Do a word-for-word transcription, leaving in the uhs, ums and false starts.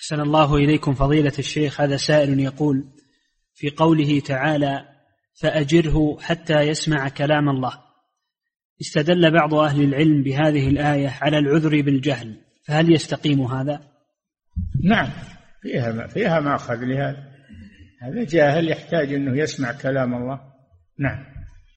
أحسن الله إليكم فضيلة الشيخ. هذا سائل يقول: في قوله تعالى فأجره حتى يسمع كلام الله، استدل بعض أهل العلم بهذه الآية على العذر بالجهل، فهل يستقيم هذا؟ نعم، فيها فيها مأخذ لهذا. هذا جاهل يحتاج أنه يسمع كلام الله. نعم.